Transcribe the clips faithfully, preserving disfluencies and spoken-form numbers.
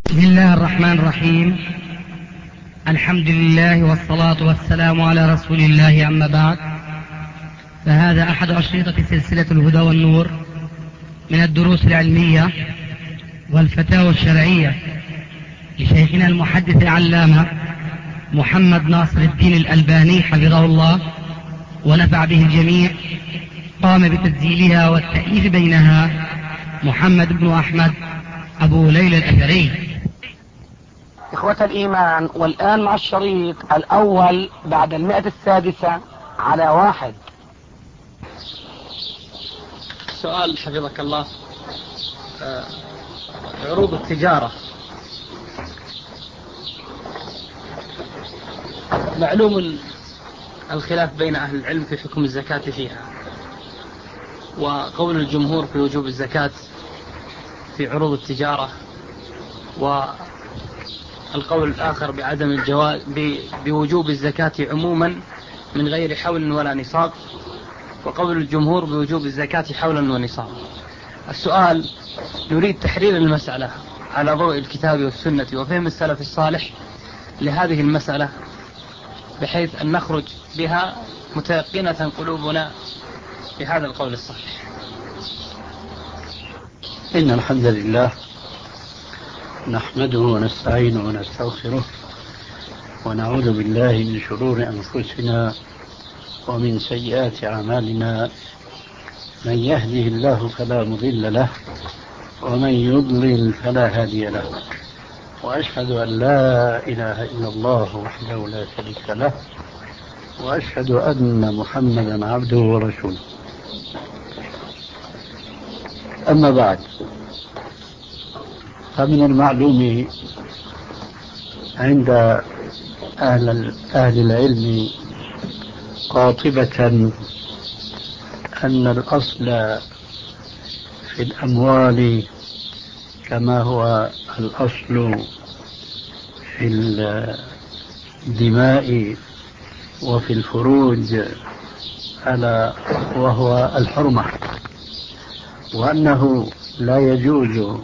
بسم الله الرحمن الرحيم. الحمد لله والصلاة والسلام على رسول الله، أما بعد، فهذا أحد أشرطة سلسلة الهدى والنور من الدروس العلمية والفتاوى الشرعية لشيخنا المحدث العلامة محمد ناصر الدين الألباني حفظه الله ونفع به الجميع. قام بتسجيلها والتأليف بينها محمد بن أحمد أبو ليلى الأثري. إخوة الإيمان، والآن مع الشريط الأول بعد المئة السادسة على واحد. سؤال حفظك الله. عروض التجارة معلوم الخلاف بين أهل العلم في حكم الزكاة فيها، وقول الجمهور في وجوب الزكاة في عروض التجارة، والقول الآخر بعدم الجواز بوجوب الزكاة عموما من غير حول ولا نصاب، وقول الجمهور بوجوب الزكاة حولا ونصاب. السؤال: نريد تحرير المسألة على ضوء الكتاب والسنة وفهم السلف الصالح لهذه المسألة، بحيث أن نخرج بها متيقنة قلوبنا بهذا القول الصحيح. إن الحمد لله نحمده ونستعينه ونستغفره ونعوذ بالله من شرور أنفسنا ومن سيئات أعمالنا. من يهده الله فلا مضل له ومن يضلل فلا هادي له، وأشهد أن لا إله إلا الله وحده لا شريك له، وأشهد أن محمدا عبده ورسوله. أما بعد، فمن المعلوم عند أهل, أهل العلم قاطبة أن الأصل في الأموال كما هو الأصل في الدماء وفي الفروج ألا وهو الحرمة، وأنه لا يجوز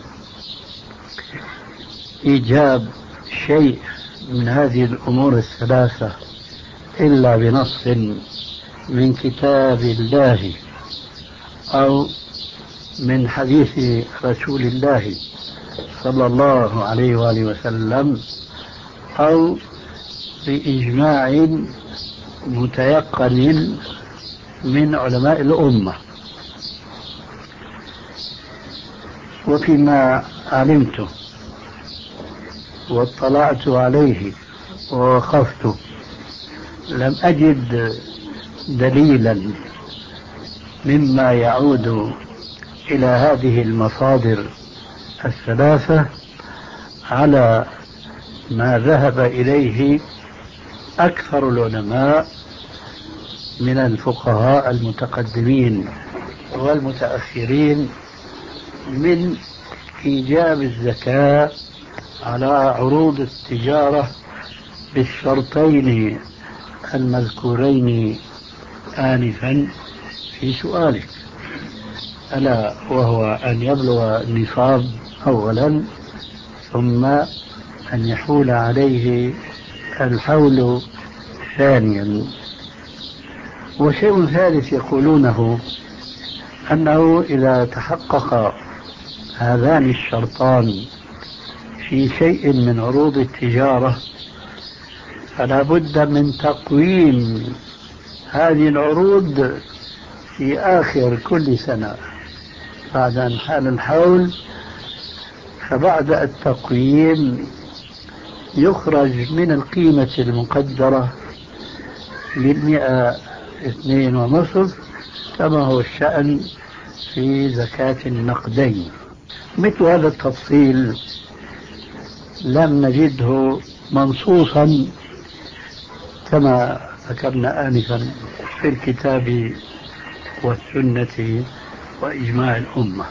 إيجاب شيء من هذه الأمور الثلاثة إلا بنص من كتاب الله أو من حديث رسول الله صلى الله عليه وآله وسلم أو بإجماع متيقن من علماء الأمة. وفيما علمت واطلعت عليه ووقفت لم أجد دليلا مما يعود إلى هذه المصادر الثلاثة على ما ذهب إليه أكثر العلماء من الفقهاء المتقدمين والمتأخرين من إيجاب الزكاة على عروض التجارة بالشرطين المذكورين آنفا في سؤالك، ألا وهو أن يبلغ النصاب أولا، ثم أن يحول عليه الحول ثانيا. وشيء ثالث يقولونه أنه إذا تحقق هذان الشرطان في شيء من عروض التجارة فلا بد من تقويم هذه العروض في آخر كل سنة بعد أن حال الحول، فبعد التقويم يخرج من القيمة المقدرة للمئة اثنين ونصف كما هو الشأن في زكاة النقدين. مثل هذا التفصيل لم نجده منصوصا كما ذكرنا آنفا في الكتاب والسنة وإجماع الأمة.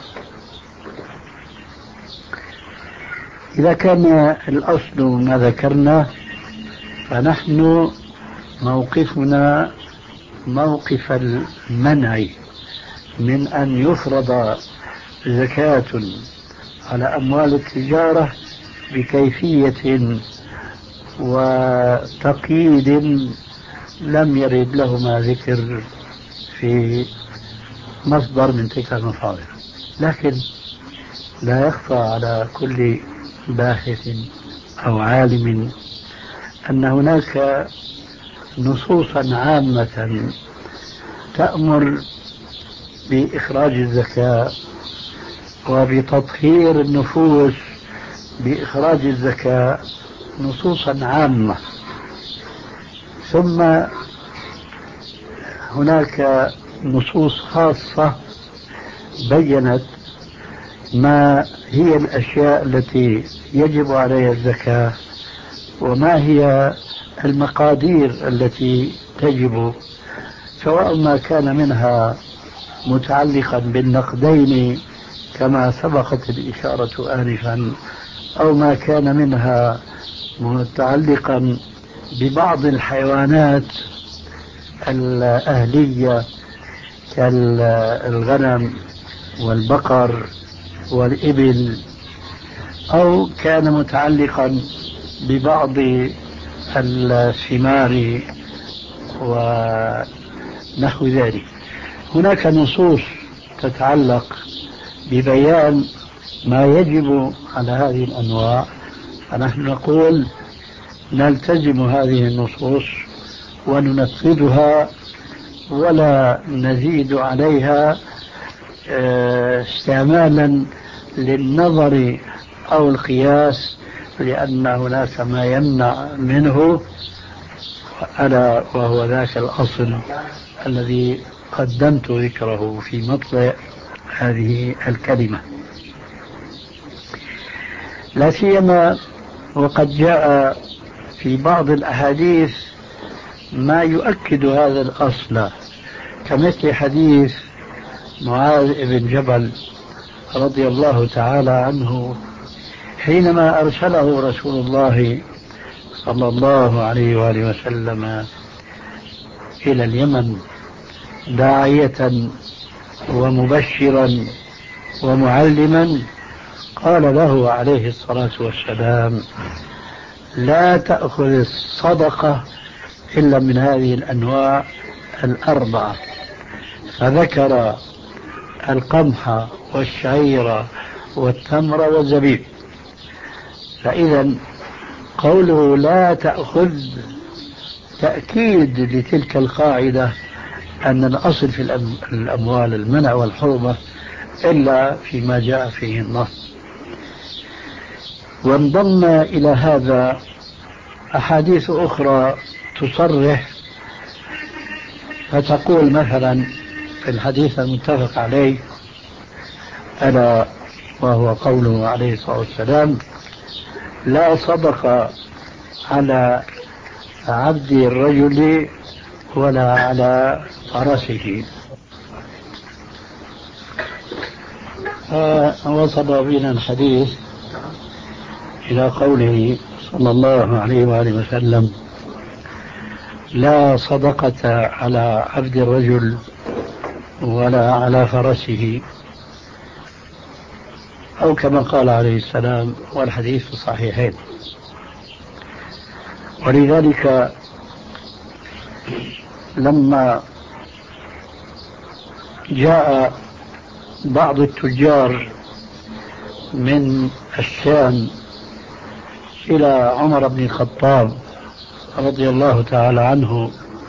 إذا كان الأصل ما ذكرنا فنحن موقفنا موقف المنع من أن يفرض زكاة على أموال التجارة بكيفية وتقييد لم يرد لهما ذكر في مصدر من تلك المصادر. لكن لا يخفى على كل باحث أو عالم أن هناك نصوصا عامة تأمر بإخراج الزكاة وبتطهير النفوس بإخراج الزكاة، نصوصا عامة. ثم هناك نصوص خاصة بينت ما هي الأشياء التي يجب عليها الزكاة وما هي المقادير التي تجب، سواء ما كان منها متعلقا بالنقدين كما سبقت الإشارة آنفا، أو ما كان منها متعلقا ببعض الحيوانات الأهلية كالغنم والبقر والإبل، أو كان متعلقا ببعض الثمار ونحو ذلك. هناك نصوص تتعلق ببيان ما يجب على هذه الأنواع، فنحن نقول نلتزم هذه النصوص وننفذها ولا نزيد عليها استعمالا للنظر أو القياس، لأن هناك ما يمنع منه، ألا وهو ذاك الأصل الذي قدمت ذكره في مطلع هذه الكلمة. لا سيما وقد جاء في بعض الأحاديث ما يؤكد هذا الأصل، كمثل حديث معاذ بن جبل رضي الله تعالى عنه حينما أرسله رسول الله صلى الله عليه وآله وسلم إلى اليمن داعية ومبشرا ومعلما، قال له عليه الصلاة والسلام: لا تأخذ الصدقة إلا من هذه الأنواع الأربعة، فذكر القمح والشعير والتمر والزبيب. فإذا قوله لا تأخذ تأكيد لتلك القاعدة أن الأصل في الأموال المنع والحرمة إلا فيما جاء فيه النص. وانضم إلى هذا أحاديث أخرى تصرح، فتقول مثلا في الحديث المتفق عليه ألا وهو قوله عليه الصلاة والسلام: لا صدق على عبد الرجل ولا على فرسه. فوصل بنا الحديث إلى قوله صلى الله عليه وآله وسلم: لا صدقة على عبد الرجل ولا على فرسه، أو كما قال عليه السلام، والحديث في الصحيحين. ولذلك لما جاء بعض التجار من الشام إلى عمر بن الخطاب رضي الله تعالى عنه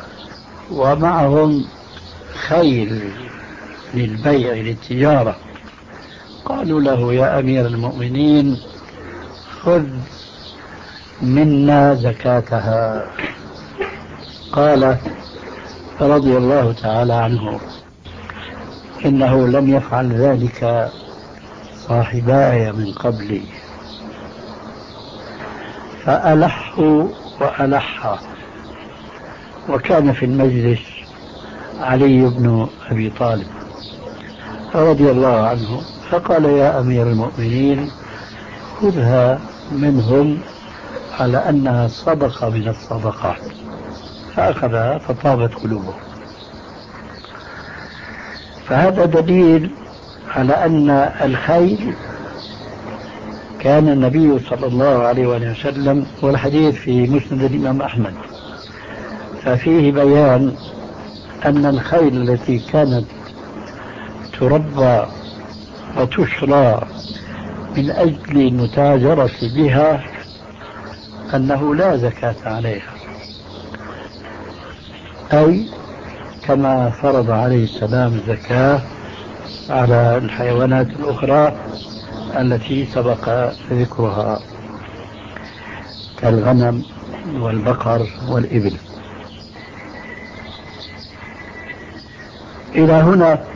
ومعهم خيل للبيع للتجارة، قالوا له: يا أمير المؤمنين، خذ منا زكاتها. قال رضي الله تعالى عنه: إنه لم يفعل ذلك صاحباي من قبلي. فألحوا وألحا، وكان في المجلس علي بن أبي طالب رضي الله عنه، فقال: يا أمير المؤمنين، خذها منهم على أنها صدقة من الصدقات. فأخذها فطابت قلوبهم. فهذا دليل على أن الخيل كان النبي صلى الله عليه وسلم، والحديث في مسند الإمام أحمد، ففيه بيان أن الخيل التي كانت تربى وتشرى من أجل المتاجرة بها أنه لا زكاة عليها، أي كما فرض عليه السلام الزكاة على الحيوانات الأخرى التي سبق ذكرها كالغنم والبقر والإبل. إلى هنا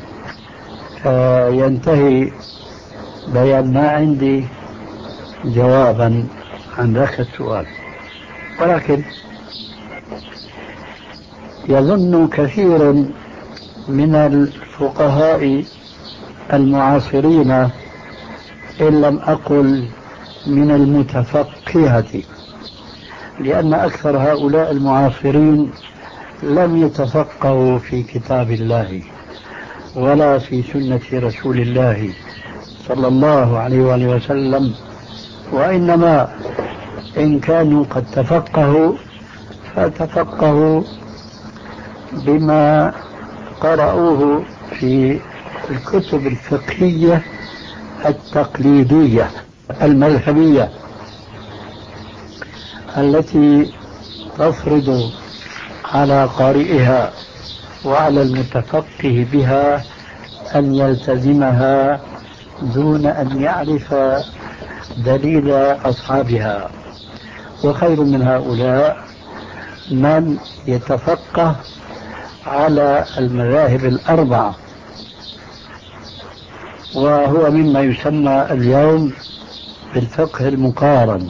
ينتهي بيان ما عندي جوابا عن ذاك السؤال، ولكن يظن كثير من الفقهاء المعاصرين، إن لم أقل من المتفقهة، لأن أكثر هؤلاء المعاصرين لم يتفقهوا في كتاب الله ولا في سنة رسول الله صلى الله عليه وآله وسلم، وإنما إن كانوا قد تفقهوا فتفقهوا بما قرأوه في الكتب الفقهية التقليدية المذهبية التي تفرض على قارئها وعلى المتفقه بها أن يلتزمها دون أن يعرف دليل أصحابها. وخير من هؤلاء من يتفقه على المذاهب الأربعة، وهو مما يسمى اليوم بالفقه المقارن،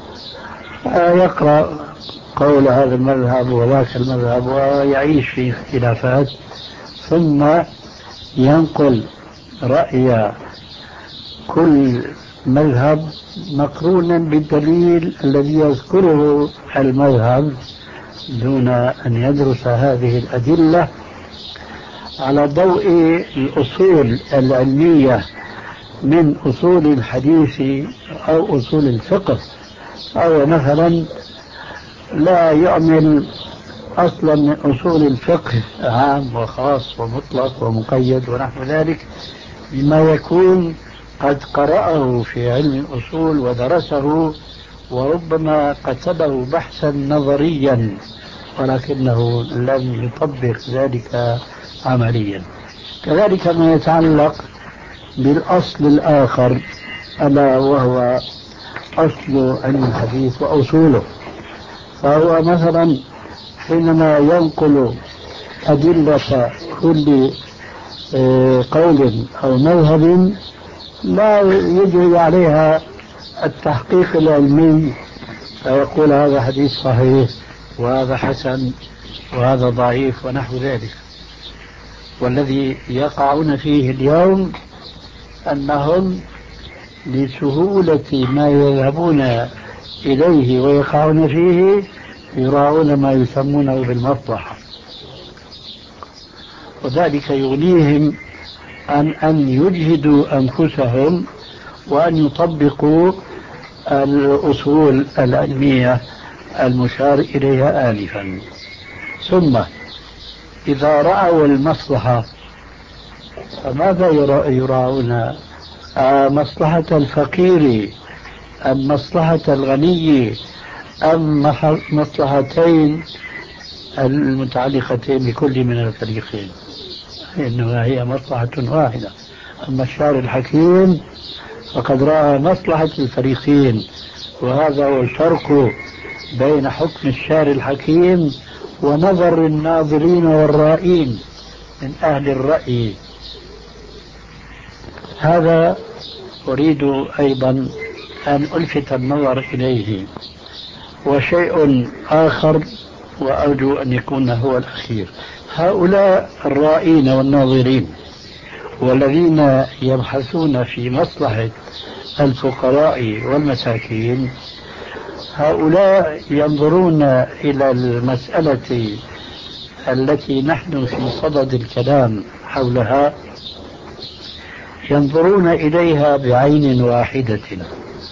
يقرأ قول هذا المذهب وذاك المذهب ويعيش في اختلافات، ثم ينقل رأي كل مذهب مقرونا بالدليل الذي يذكره المذهب دون أن يدرس هذه الأدلة على ضوء الأصول العلمية من أصول الحديث أو أصول الفقه. أو مثلا لا يعمل أصلا من أصول الفقه عام وخاص ومطلق ومقيد ونحو ذلك بما يكون قد قرأه في علم الأصول ودرسه وربما كتبه بحثا نظريا ولكنه لم يطبق ذلك عمليا. كذلك ما يتعلق بالأصل الآخر ألا وهو أصل علم الحديث وأصوله، فهو مثلا حينما ينقل أدلة كل قول أو مذهب لا يجري عليها التحقيق العلمي فيقول هذا حديث صحيح وهذا حسن وهذا ضعيف ونحو ذلك. والذي يقعون فيه اليوم أنهم لسهولة ما يذهبون إليه ويقعون فيه يراعون ما يسمونه بالمصلحة، وذلك يغنيهم عن أن يجهدوا أنفسهم وأن يطبقوا الأصول العلمية المشار إليها آنفا. ثم إذا رأوا المصلحة فماذا يراعون؟ مصلحة الفقير أم مصلحة الغني أم مصلحتين المتعلقتين بكل من الفريقين؟ إنما هي مصلحة واحدة. أما الشارع الحكيم فقد رأى مصلحة الفريقين، وهذا هو الفرق بين حكم الشارع الحكيم ونظر الناظرين والرائين من أهل الرأي. هذا أريد أيضا أن ألفت النظر إليه. وشيء آخر وأرجو أن يكون هو الأخير، هؤلاء الرائين والناظرين والذين يبحثون في مصلحة الفقراء والمساكين، هؤلاء ينظرون إلى المسألة التي نحن في صدد الكلام حولها، ينظرون إليها بعين واحدة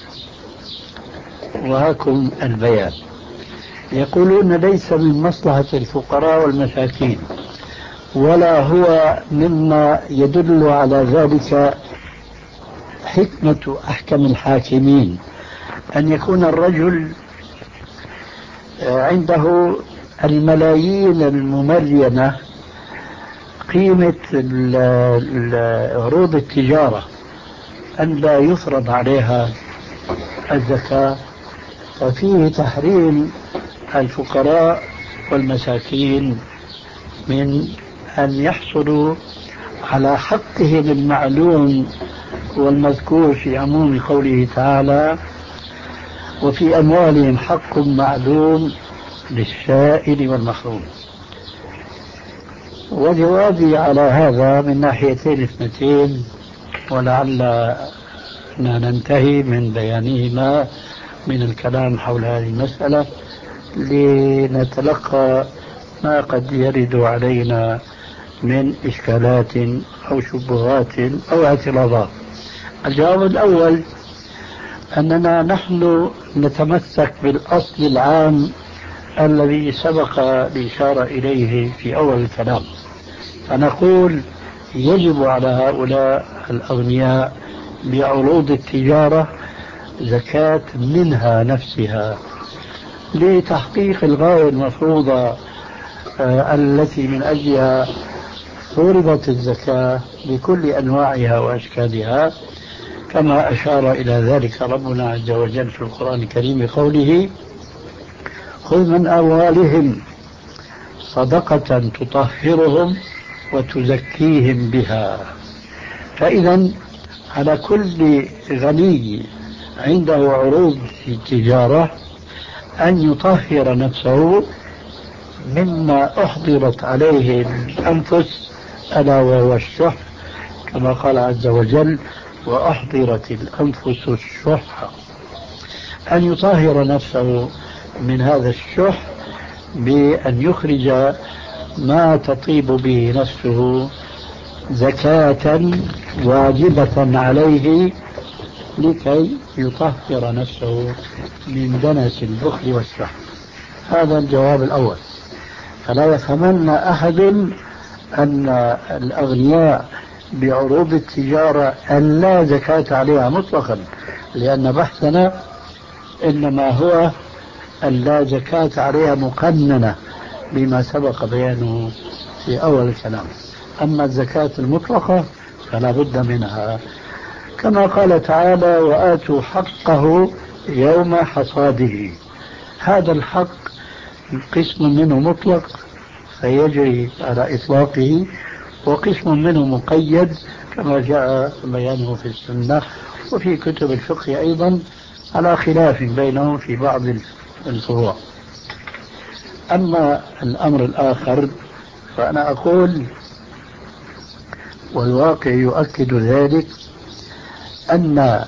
وهاكم البيان. يقولون ليس من مصلحة الفقراء والمساكين ولا هو مما يدل على ذلك حكمة أحكم الحاكمين أن يكون الرجل عنده الملايين المملينة قيمة عروض التجارة أن لا يفرض عليها الزكاة، ففيه تحريم الفقراء والمساكين من أن يحصلوا على حقهم المعلوم والمذكور في عموم قوله تعالى: وفي أموالهم حق معلوم للسائل والمحروم. وجوابي على هذا من ناحيتين اثنتين، ولعلنا ننتهي من بيانهما من الكلام حول هذه المسألة لنتلقى ما قد يرد علينا من إشكالات أو شبهات أو اعتراضات. الجواب الأول أننا نحن نتمسك بالأصل العام الذي سبق الإشارة إليه في أول الكلام، فنقول يجب على هؤلاء الأغنياء بعروض التجارة زكاة منها نفسها لتحقيق الغاية المفروضة التي من أجلها فرضت الزكاة بكل أنواعها وأشكالها، كما أشار إلى ذلك ربنا عز وجل في القرآن الكريم بقوله: خذ من أموالهم صدقة تطهرهم وتزكيهم بها. فإذا على كل غني عنده عروض في التجارة أن يطهر نفسه مما أحضرت عليه الأنفس ألا وهو الشح، كما قال عز وجل: وأحضرت الأنفس الشح. أن يطهر نفسه من هذا الشح بأن يخرج ما تطيب به نفسه زكاة واجبة عليه لكي يطهر نفسه من دنس البخل والشح. هذا الجواب الأول. فلا يفهمن أحد أن الأغنياء بعروض التجارة أن لا زكاة عليها مطلقا، لأن بحثنا إنما هو أن لا زكاة عليها مقننة بما سبق بيانه في أول الكلام. أما الزكاة المطلقة فلا بد منها، كما قال تعالى: وآتوا حقه يوم حصاده. هذا الحق قسم منه مطلق فيجري على إطلاقه، وقسم منه مقيد كما جاء بيانه في السنة وفي كتب الفقه أيضا على خلاف بينهم في بعض الفروع. أما الأمر الآخر فأنا أقول، والواقع يؤكد ذلك، أن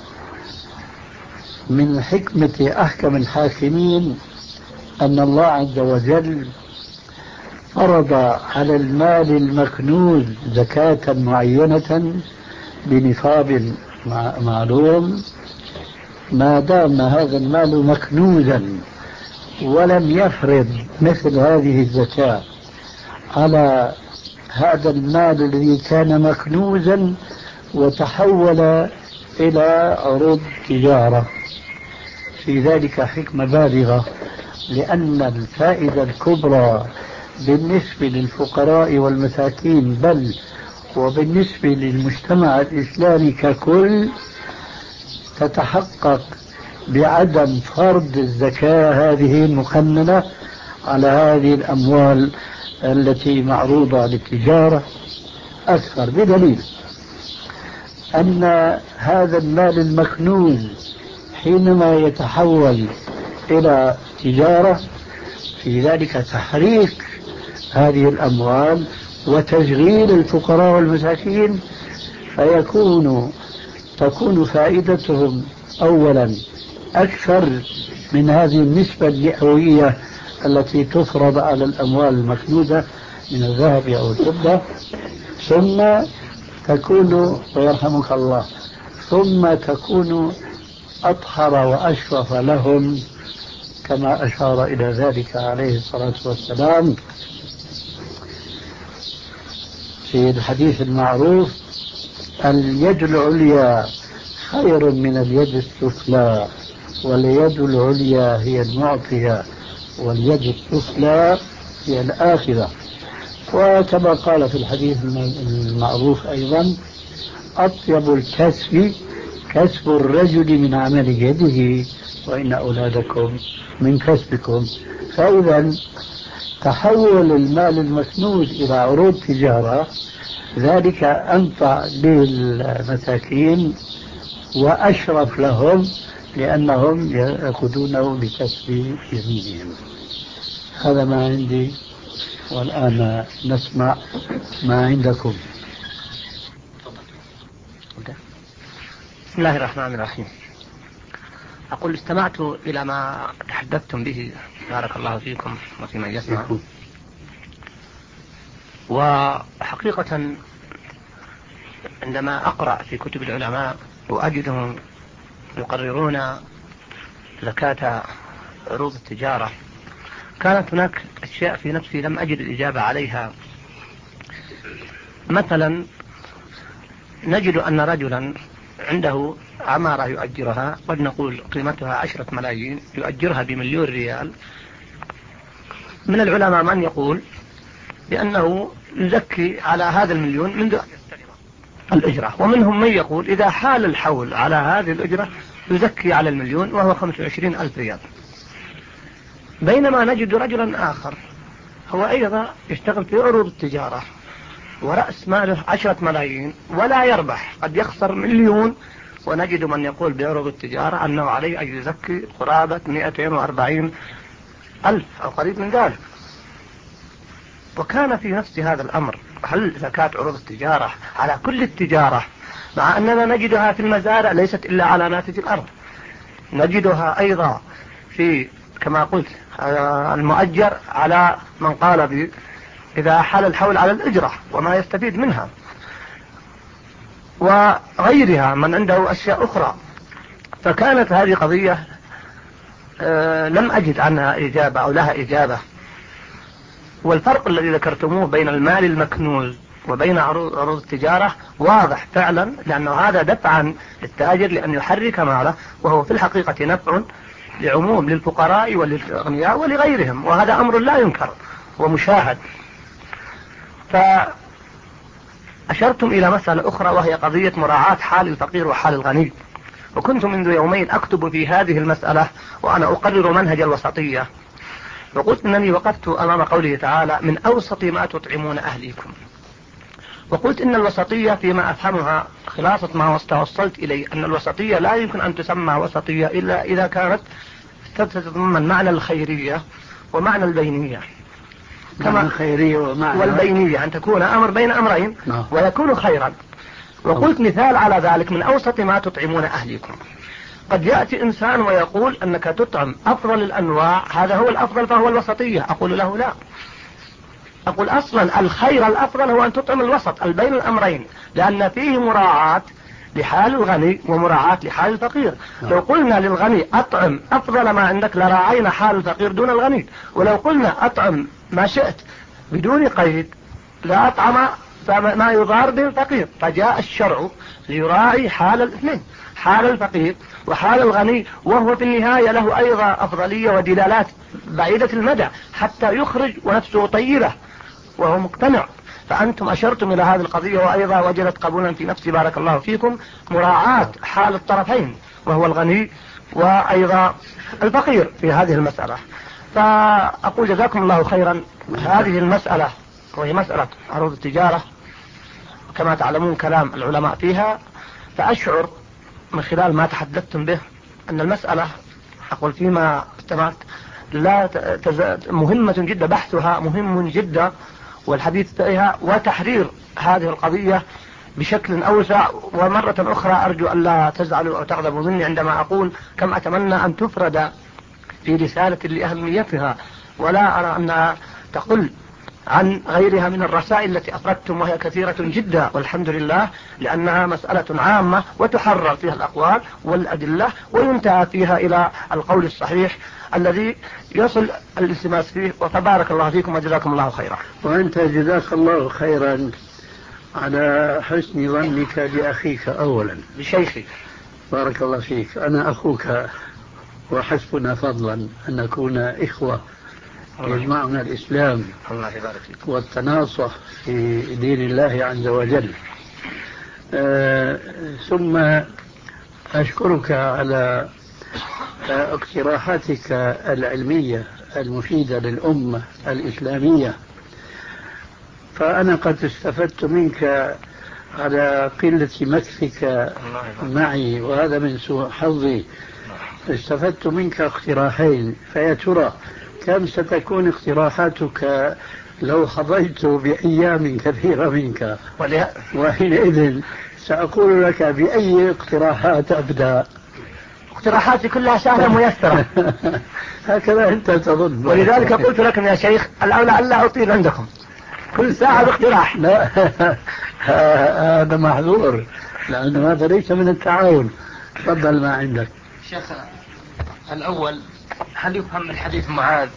من حكمة أحكم الحاكمين أن الله عز وجل فرض على المال المكنوز زكاة معينة بنصاب معلوم ما دام هذا المال مكنوزا، ولم يفرض مثل هذه الزكاة على هذا المال الذي كان مكنوزا وتحول إلى عروض تجارة. في ذلك حكمة بالغة، لأن الفائدة الكبرى بالنسبة للفقراء والمساكين بل وبالنسبة للمجتمع الإسلامي ككل تتحقق بعدم فرض الزكاة هذه المقننة على هذه الأموال التي معروضة للتجارة أكثر، بدليل أن هذا المال المكنوز حينما يتحول إلى تجارة في ذلك تحريك هذه الأموال وتشغيل الفقراء والمساكين، فيكون تكون فائدتهم أولا أكثر من هذه النسبة المئوية التي تفرض على الأموال المكنوزة من الذهب أو الفضة، ثم تكون ويرحمك الله ثم تكون أطهر وأشرف لهم كما أشار إلى ذلك عليه الصلاة والسلام في الحديث المعروف: اليد العليا خير من اليد السفلى، واليد العليا هي المعطية واليد السفلى هي الآخذة. وكما قال في الحديث المعروف أيضا: أطيب الكسب كسب الرجل من عمل يده، وإن أولادكم من كسبكم. فإذا تحول المال المسنود إلى عروض تجارة ذلك أنفع للمساكين وأشرف لهم، لأنهم يأخذونه بكسب يمينهم. هذا ما عندي، والآن نسمع ما عندكم. بسم الله الرحمن الرحيم. أقول استمعت إلى ما تحدثتم به، بارك الله فيكم وفي من يسمع. وحقيقة عندما أقرأ في كتب العلماء وأجدهم يقررون زكاة عروض التجارة، كانت هناك أشياء في نفسي لم أجد الإجابة عليها. مثلا نجد أن رجلا عنده عمارة يؤجرها، قد نقول قيمتها عشرة ملايين، يؤجرها بمليون ريال. من العلماء من يقول بأنه يزكي على هذا المليون منذ أن يستلم الأجرة، ومنهم من يقول إذا حال الحول على هذه الأجرة يزكي على المليون وهو خمسة وعشرين ألف ريال. بينما نجد رجلا آخر هو أيضا يشتغل في عروض التجارة ورأس ماله عشرة ملايين ولا يربح، قد يخسر مليون، ونجد من يقول بعروض التجارة أنه عليه أن يزكي قرابة مئتين وأربعين ألف أو قريب من ذلك. وكان في نفس هذا الأمر: هل زكاة عروض التجارة على كل التجارة، مع أننا نجدها في المزارع ليست إلا على ناتج الأرض، نجدها أيضا في كما قلت المؤجر على من قال به إذا حال الحول على الأجرة وما يستفيد منها، وغيرها من عنده أشياء أخرى. فكانت هذه قضية لم أجد عنها إجابة أو لها إجابة. والفرق الذي ذكرتموه بين المال المكنوز وبين عروض التجارة واضح فعلا، لأنه هذا دفعا للتاجر لأن يحرك ماله، وهو في الحقيقة نفع لعموم للفقراء وللأغنياء ولغيرهم، وهذا أمر لا ينكر ومشاهد. فأشرتم إلى مسألة أخرى وهي قضية مراعاة حال الفقير وحال الغني، وكنت منذ يومين أكتب في هذه المسألة وأنا أقرر منهج الوسطية، وقلت أنني وقفت أمام قوله تعالى: من أوسط ما تطعمون أهليكم. وقلت إن الوسطية فيما أفهمها خلاصة ما توصلت إليه أن الوسطية لا يمكن أن تسمى وسطية إلا إذا كانت تتضمن معنى الخيرية ومعنى البينية، كما الخيرية ومعنى والبينية، أن تكون أمر بين أمرين نعم. ويكون خيرا. وقلت مثال على ذلك: من أوسط ما تطعمون أهليكم. قد يأتي إنسان ويقول أنك تطعم أفضل الأنواع، هذا هو الأفضل فهو الوسطية. أقول له لا، أقول أصلا الخير الأفضل هو أن تطعم الوسط البين الأمرين، لأن فيه مراعاة لحال الغني ومراعاة لحال الفقير. لو قلنا للغني أطعم أفضل ما عندك لراعينا حال الفقير دون الغني، ولو قلنا أطعم ما شئت بدون قيد لا أطعم ما يضار به الفقير. فجاء الشرع ليراعي حال الاثنين، حال الفقير وحال الغني، وهو في النهاية له أيضا أفضلية ودلالات بعيدة المدى حتى يخرج ونفسه طيبة وهو مقتنع. فأنتم أشرتم إلى هذه القضية وأيضا وجدت قبولا في نفسي، بارك الله فيكم، مراعاة حال الطرفين وهو الغني وأيضا الفقير في هذه المسألة. فأقول جزاكم الله خيرا. هذه المسألة وهي مسألة عروض التجارة كما تعلمون كلام العلماء فيها، فأشعر من خلال ما تحدثتم به أن المسألة، أقول فيما استمعت، لا تز... مهمة جدا، بحثها مهم جدا والحديث فيها وتحرير هذه القضية بشكل أوسع. ومرة أخرى أرجو أن لا تزعلوا أو تغضبوا مني عندما أقول كم أتمنى أن تفرد في رسالة لأهميتها، ولا أرى أنها تقل عن غيرها من الرسائل التي أفردتم، وهي كثيرة جدا والحمد لله، لأنها مسألة عامة وتحرر فيها الأقوال والأدلة وينتهى فيها إلى القول الصحيح الذي يصل الالتماس فيه. وتبارك الله فيكم وجزاكم الله خيرا. وأنت جزاك الله خيرا على حسن ظنك بأخيك أولا. بشيخي. بارك الله فيك. أنا أخوك وحسبنا فضلا أن نكون إخوة يجمعنا الإسلام الله يبارك فيك والتناصح في دين الله عز وجل. آه ثم أشكرك على اقتراحاتك العلمية المفيدة للأمة الإسلامية، فأنا قد استفدت منك على قلة مكثك معي، وهذا من سوء حظي. استفدت منك اقتراحين، فيا ترى كم ستكون اقتراحاتك لو حظيت بأيام كثيرة منك؟ وحينئذ سأقول لك بأي اقتراحات أبدأ. اقتراحاتي كلها سهلة ميسرة. هكذا أنت تظن، ولذلك قلت لكم يا شيخ الأولى ألا أطيل عندكم، كل ساعة باقتراح. لا هذا محظور، لأنه هذا ليس من التعاون. تفضل ما عندك. شيخ الأول، هل يفهم من حديث معاذ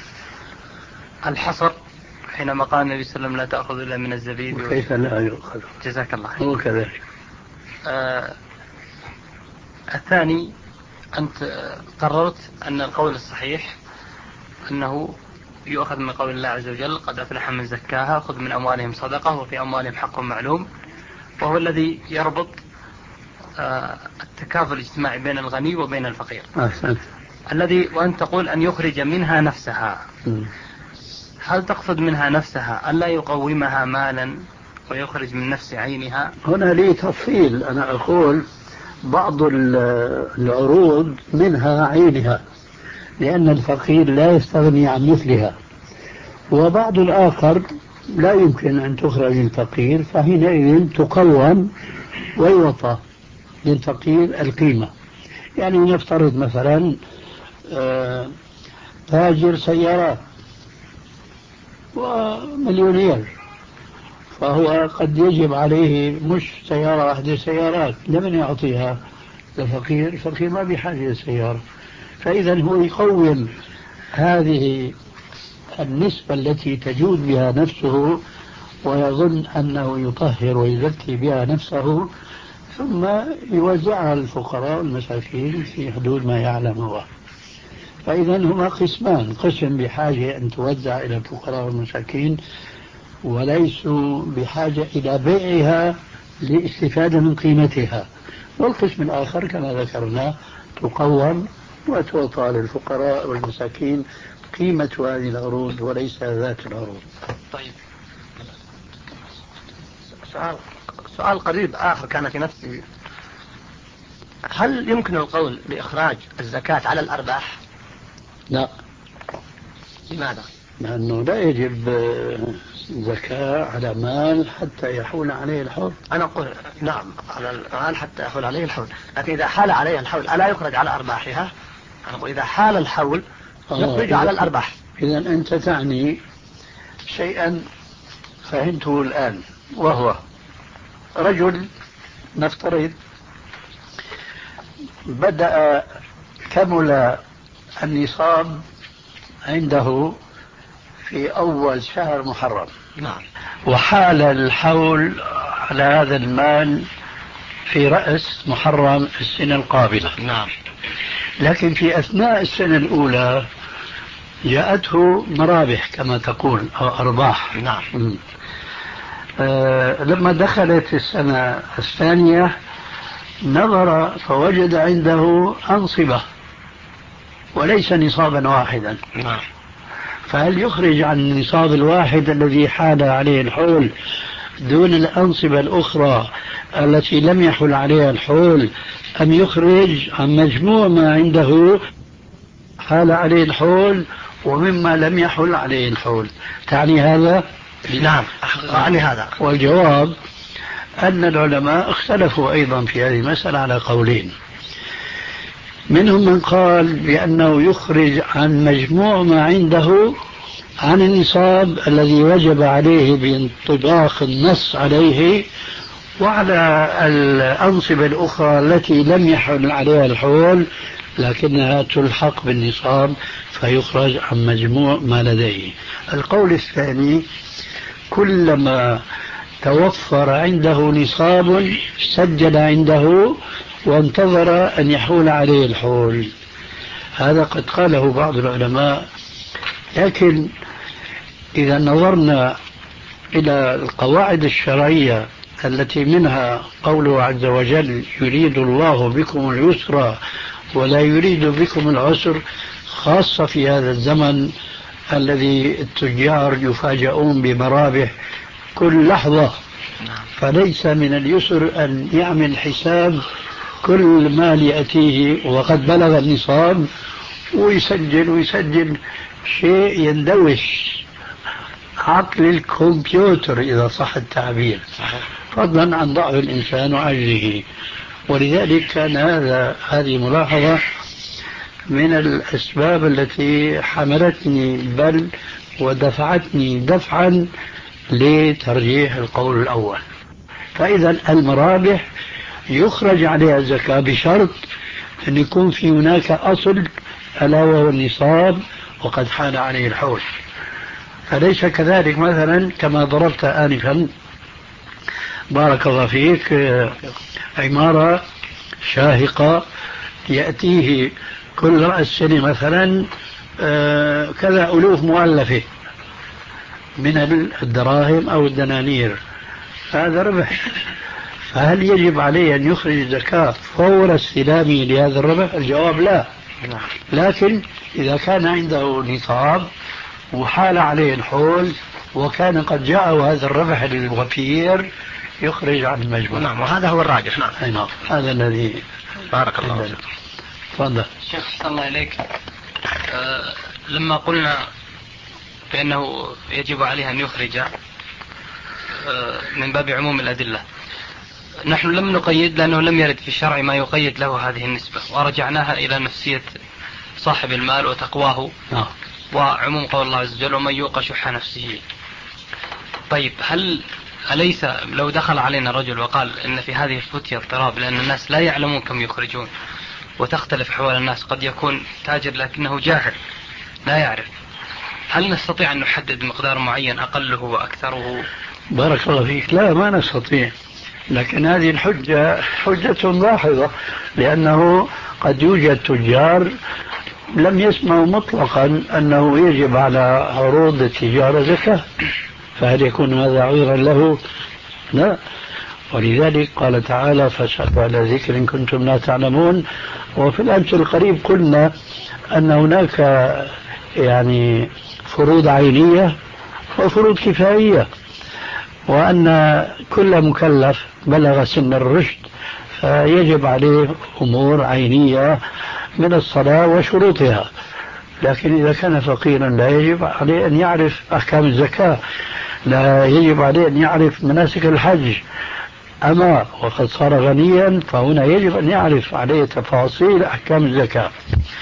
الحصر حينما قال النبي صلى الله عليه وسلم لا تأخذ إلا من الزبيب؟ كيف لا يؤخذ؟ جزاك الله خير. هو كذلك. آه الثاني، أنت قررت أن القول الصحيح أنه يؤخذ من قول الله عز وجل قد أفلح من زكاها خذ من أموالهم صدقة وفي أموالهم حق معلوم، وهو الذي يربط آه التكافل الاجتماعي بين الغني وبين الفقير. أحسنت. الذي وأن تقول أن يخرج منها نفسها. م. هل تقصد منها نفسها ألا يقومها مالا ويخرج من نفس عينها؟ هنا لي تفصيل. أنا أقول بعض العروض منها عينها، لأن الفقير لا يستغني عن مثلها، وبعض الآخر لا يمكن أن تخرج الفقير، فحينئذ تقوم ويعطى للفقير القيمة. يعني نفترض مثلا تاجر سيارات ومليونير، فهو قد يجب عليه مش سيارة واحدة، سيارات. لمن يعطيها؟ الفقير. الفقير ما بحاجة للسيارة، فإذا هو يقوم هذه النسبة التي تجود بها نفسه ويظن أنه يطهر ويزكي بها نفسه، ثم يوزعها على الفقراء والمساكين في حدود ما يعلم هو. فإذا هما قسمان: قسم بحاجة أن توزع إلى الفقراء والمساكين وليسوا بحاجة إلى بيعها لاستفادة من قيمتها، والقسم الآخر كما ذكرنا تقوم وتعطى للفقراء والمساكين قيمة هذه العروض وليس ذات العروض. طيب، سؤال سؤال قريب آخر كان في نفسي: هل يمكن القول بإخراج الزكاة على الأرباح؟ لا. لماذا؟ لأنه لا يجب زكاة على مال حتى يحول عليه الحول. أنا أقول نعم على المال حتى يحول عليه الحول، لكن إذا حال عليه الحول ألا يخرج على أرباحها؟ أنا أقول إذا حال الحول يخرج على الأرباح. إذا أنت تعني شيئا فهمته الآن، وهو رجل نفترض بدأ كمل النصاب عنده في أول شهر محرم. نعم. وحال الحول على هذا المال في رأس محرم السنة القابلة. نعم. لكن في أثناء السنة الأولى جاءته مرابح كما تقول أو أرباح. نعم. آه لما دخلت السنة الثانية نظر فوجد عنده أنصبة وليس نصابا واحدا. نعم. فهل يخرج عن النصاب الواحد الذي حال عليه الحول دون الأنصبة الأخرى التي لم يحل عليها الحول، أم يخرج عن مجموع ما عنده حال عليه الحول ومما لم يحل عليه الحول؟ تعني هذا؟ نعم أعني هذا. والجواب أن العلماء اختلفوا أيضا في هذه المسألة على قولين. منهم من قال بأنه يخرج عن مجموع ما عنده عن النصاب الذي وجب عليه بانطباق النص عليه، وعلى الأنصبة الأخرى التي لم يحل عليها الحول لكنها تلحق بالنصاب فيخرج عن مجموع ما لديه. القول الثاني: كلما توفر عنده نصاب سجل عنده وانتظر أن يحول عليه الحول. هذا قد قاله بعض العلماء، لكن إذا نظرنا إلى القواعد الشرعية التي منها قوله عز وجل: يريد الله بكم اليسر ولا يريد بكم العسر، خاصة في هذا الزمن الذي التجار يفاجؤون بمرابح كل لحظة، فليس من اليسر أن يعمل حساب كل مال يأتيه وقد بلغ النصاب ويسجل ويسجل شيء يندوش عقل الكمبيوتر إذا صح التعبير، فضلا عن ضعف الإنسان وعجزه. ولذلك كان هذا هذه ملاحظة من الأسباب التي حملتني بل ودفعتني دفعا لترجيح القول الأول. فإذا المرابح يخرج عليها الزكاة بشرط أن يكون في هناك أصل ألا وهو النصاب وقد حال عليه الحول. أليس كذلك مثلا كما ضربت آنفا بارك الله فيك عمارة شاهقة يأتيه كل رأس سنة مثلا كذا ألوف مؤلفة من الدراهم أو الدنانير، هذا ربح، فهل يجب عليه أن يخرج زكاة فور استلامه لهذا الربح؟ الجواب لا. لكن إذا كان عنده نصاب وحال عليه الحول وكان قد جاءه هذا الربح الوفير يخرج عن المجموع. نعم، وهذا هو الراجح. نعم. أي نعم، هذا الذي بارك الله فيك. تفضل. شيخ صلى الله عليك، أه لما قلنا بأنه يجب عليه أن يخرج أه من باب عموم الأدلة، نحن لم نقيد لأنه لم يرد في الشرع ما يقيد له هذه النسبة، ورجعناها إلى نفسية صاحب المال وتقواه نعم. وعموم قول الله عز وجل: ومن يوق شح نفسه. طيب، هل أليس لو دخل علينا رجل وقال إن في هذه الفتية اضطراب لأن الناس لا يعلمون كم يخرجون وتختلف أحوال الناس، قد يكون تاجر لكنه جاهل لا يعرف، هل نستطيع أن نحدد مقدار معين أقله وأكثره؟ بارك الله فيك. لا، ما نستطيع، لكن هذه الحجة حجة ضاحضة، لأنه قد يوجد تجار لم يسمعوا مطلقا أنه يجب على عروض التجارة زكاة، فهل يكون هذا عذرا له؟ لا. ولذلك قال تعالى: فاسألوا على ذكر إن كنتم لا تعلمون. وفي الأمس القريب قلنا أن هناك يعني فروض عينية وفروض كفائية، وأن كل مكلف بلغ سن الرشد فيجب عليه أمور عينية من الصلاة وشروطها، لكن إذا كان فقيرا لا يجب عليه أن يعرف أحكام الزكاة، لا يجب عليه أن يعرف مناسك الحج. أما وقد صار غنيا فهنا يجب أن يعرف عليه تفاصيل أحكام الزكاة.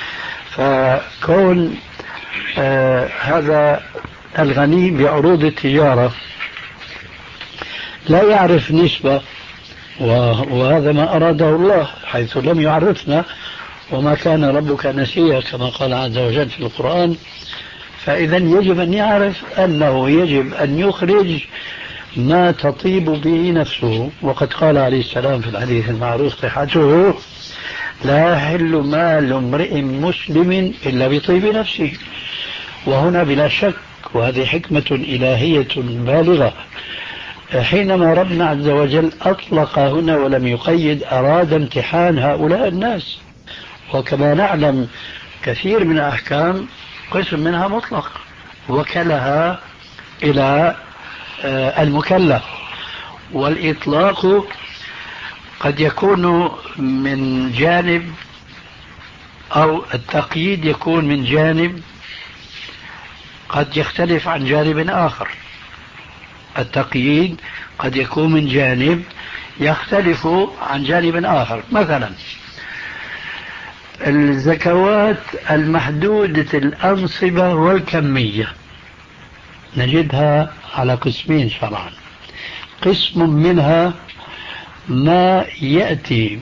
فكون آه هذا الغني بعروض التجارة لا يعرف نسبة، وهذا ما أراده الله حيث لم يعرفنا: وما كان ربك نسيا كما قال عز وجل في القرآن. فإذا يجب أن يعرف أنه يجب أن يخرج ما تطيب به نفسه، وقد قال عليه السلام في الحديث المعروف صحته: لا يحل مال امرئ مسلم إلا بطيب نفسه. وهنا بلا شك، وهذه حكمة إلهية بالغة، حينما ربنا عز وجل أطلق هنا ولم يقيد أراد امتحان هؤلاء الناس. وكما نعلم كثير من الأحكام قسم منها مطلق وكلها إلى المكلف، والإطلاق قد يكون من جانب أو التقييد يكون من جانب قد يختلف عن جانب آخر. التقييد قد يكون من جانب يختلف عن جانب آخر. مثلا الزكوات المحدودة الأنصبة والكمية نجدها على قسمين شرعا. قسم منها ما يأتي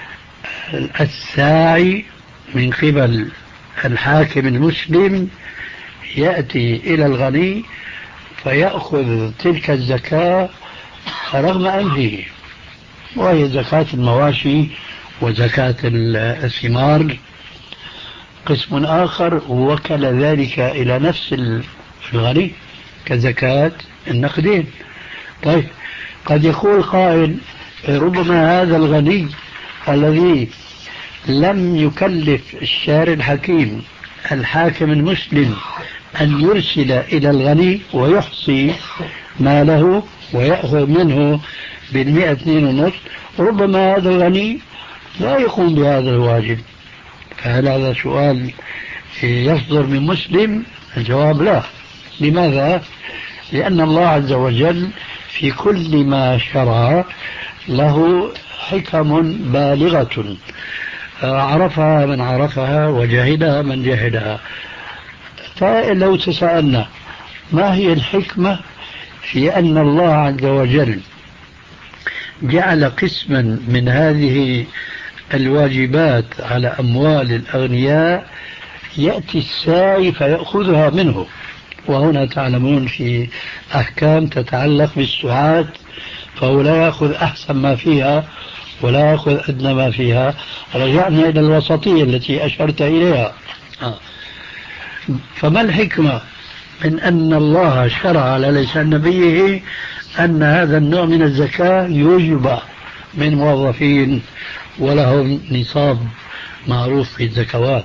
الساعي من قبل الحاكم المسلم، يأتي إلى الغني فيأخذ تلك الزكاة رغم أنفه، وهي زكاة المواشي وزكاة الثمار. قسم آخر وكل ذلك إلى نفس الغني كزكاة النقدين. طيب قد يقول قائل ربما هذا الغني الذي لم يكلف الشارع الحكيم الحاكم المسلم أن يرسل إلى الغني ويحصي ماله ويأخذ منه بالمئة اثنين ونصف، ربما هذا الغني لا يقوم بهذا الواجب. فهل هذا سؤال يصدر من مسلم؟ الجواب لا. لماذا؟ لأن الله عز وجل في كل ما شرع له حكم بالغة عرفها من عرفها وجهلها من جهلها. فلو تسألنا ما هي الحكمة في أن الله عز وجل جعل قسما من هذه الواجبات على أموال الأغنياء يأتي الساعي فيأخذها منه؟ وهنا تعلمون في أحكام تتعلق بالسعاة، فهو لا يأخذ أحسن ما فيها ولا يأخذ أدنى ما فيها. رجعنا إلى الوسطية التي أشرت إليها. فما الحكمة من أن الله شرع على لسان نبيه أن هذا النوع من الزكاة يجب من موظفين ولهم نصاب معروف في الزكوات،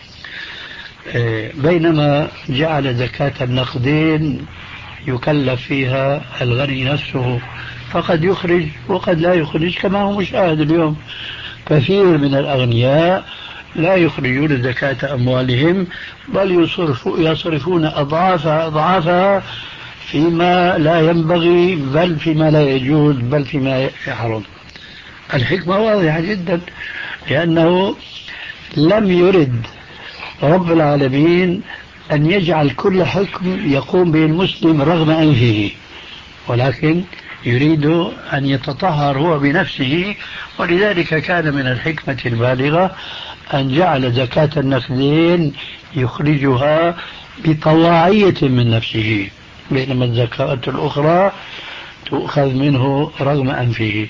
بينما جعل زكاة النقدين يكلف فيها الغني نفسه، فقد يخرج وقد لا يخرج كما هو مشاهد اليوم. كثير من الأغنياء لا يخرجون زكاة أموالهم بل يصرفون أضعافها أضعافها فيما لا ينبغي، بل فيما لا يجوز، بل فيما يحرم. الحكمة واضحة جدا، لأنه لم يرد رب العالمين أن يجعل كل حكم يقوم به المسلم رغم أنفه، ولكن يريد أن يتطهر هو بنفسه. ولذلك كان من الحكمة البالغة أن جعل زكاة النقدين يخرجها بطواعية من نفسه، بينما الزكاة الأخرى تؤخذ منه رغم أنفه.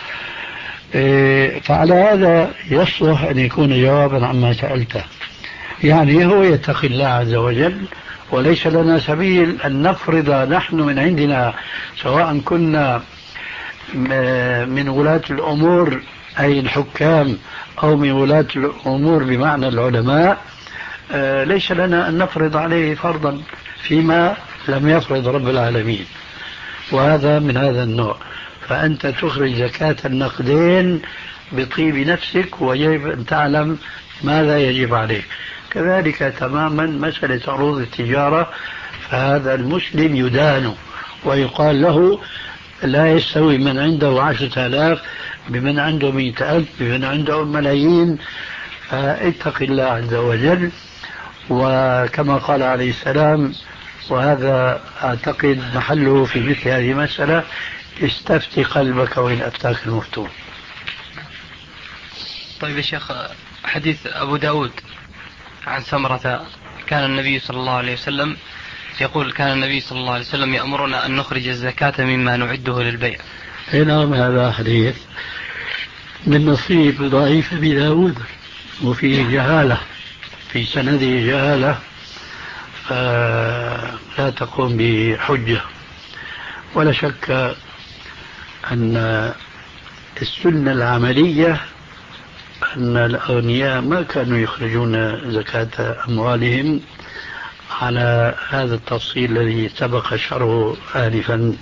فعلى هذا يصلح أن يكون جوابا عما سألته. يعني هو يتقي الله عز وجل، وليس لنا سبيل أن نفرض نحن من عندنا، سواء كنا من ولاة الأمور أي الحكام أو من ولاة الأمور بمعنى العلماء، ليس لنا أن نفرض عليه فرضا فيما لم يفرض رب العالمين، وهذا من هذا النوع. فأنت تخرج زكاة النقدين بطيب نفسك، ويجب أن تعلم ماذا يجب عليك. كذلك تماما مسألة عروض التجارة، فهذا المسلم يدان ويقال له لا يستوي من عنده عشرة آلاف بمن عنده مئة ألف بمن عنده ملايين. فاتق الله عز وجل، وكما قال عليه السلام، وهذا أعتقد محله في مثل هذه المسألة: استفتي قلبك وإن أفتاك المفتون. طيب يا شيخ، حديث أبو داود عن سمرة كان النبي صلى الله عليه وسلم يقول: كان النبي صلى الله عليه وسلم يأمرنا أن نخرج الزكاة مما نعده للبيع. نعم، هذا حديث من نصيب ضعيف أبي داود، وفيه جهالة في سنده، جهالة فلا تقوم بحجة. ولا شك أن السنة العملية أن الأغنياء ما كانوا يخرجون زكاة أموالهم على هذا التفصيل الذي سبق شرحه آنفا.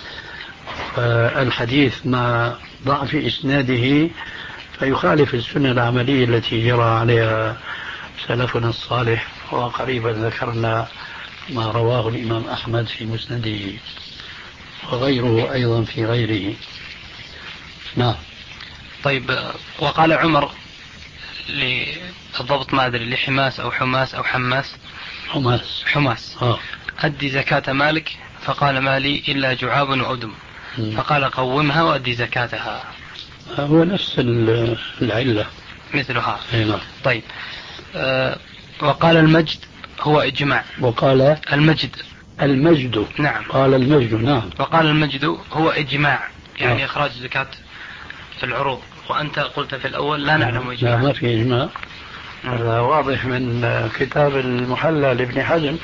فالحديث مع ضعف إسناده فيخالف السنة العملية التي جرى عليها سلفنا الصالح، وقريبا ذكرنا ما رواه الإمام أحمد في مسنده وغيره أيضا في غيره. نعم. طيب، وقال عمر للضبط ما أدري لحماس أو حماس أو حماس حماس حماس آه. أدي زكاة مالك، فقال مالي إلا جعاب وأدم، م. فقال قومها وأدي زكاتها. هو نفس العلة مثلها. نعم. طيب أه وقال المجد هو إجماع. وقال المجد المجد نعم. قال المجد نعم. وقال المجد هو إجماع، يعني آه. إخراج زكاة في العروض، وأنت قلت في الأول لا نعلم إجماع. لا ما في إجماع. هذا واضح من كتاب المحلى لابن حزم،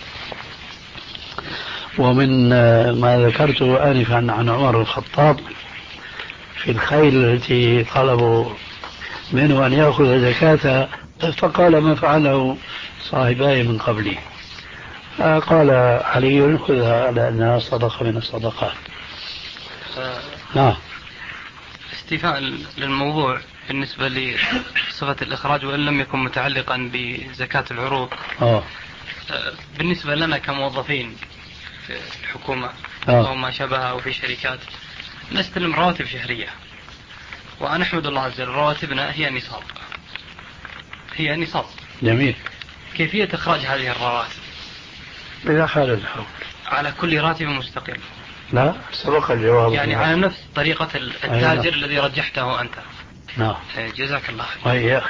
ومن ما ذكرته آنفا عن عمر الخطاب في الخيل التي طلبوا منه أن يأخذ زكاة، فقال ما فعله صاحباي من قبلي، فقال علي خذها على أنها صدقة من الصدقات. نعم. استيفاء للموضوع بالنسبة لصفة الإخراج وإن لم يكن متعلقا بزكاة العروض. أوه. بالنسبة لنا كموظفين في الحكومة أوه. أو ما شابه أو في شركات نستلم رواتب شهرية، وأنا أحمد الله عز وجل رواتبنا هي نصاب، هي نصاب. جميل. كيفية إخراج هذه الرواتب؟ إذا حال الحول على كل راتب مستقل. لا سبق الجواب. يعني على نفس طريقة التاجر أيوة. الذي رجحته أنت. نعم. جزاك الله خير. وإياك.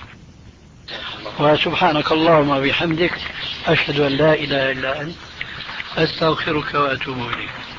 وسبحانك اللهم وبحمدك أشهد أن لا إله إلا أنت أستغفرك وأتوب إليك.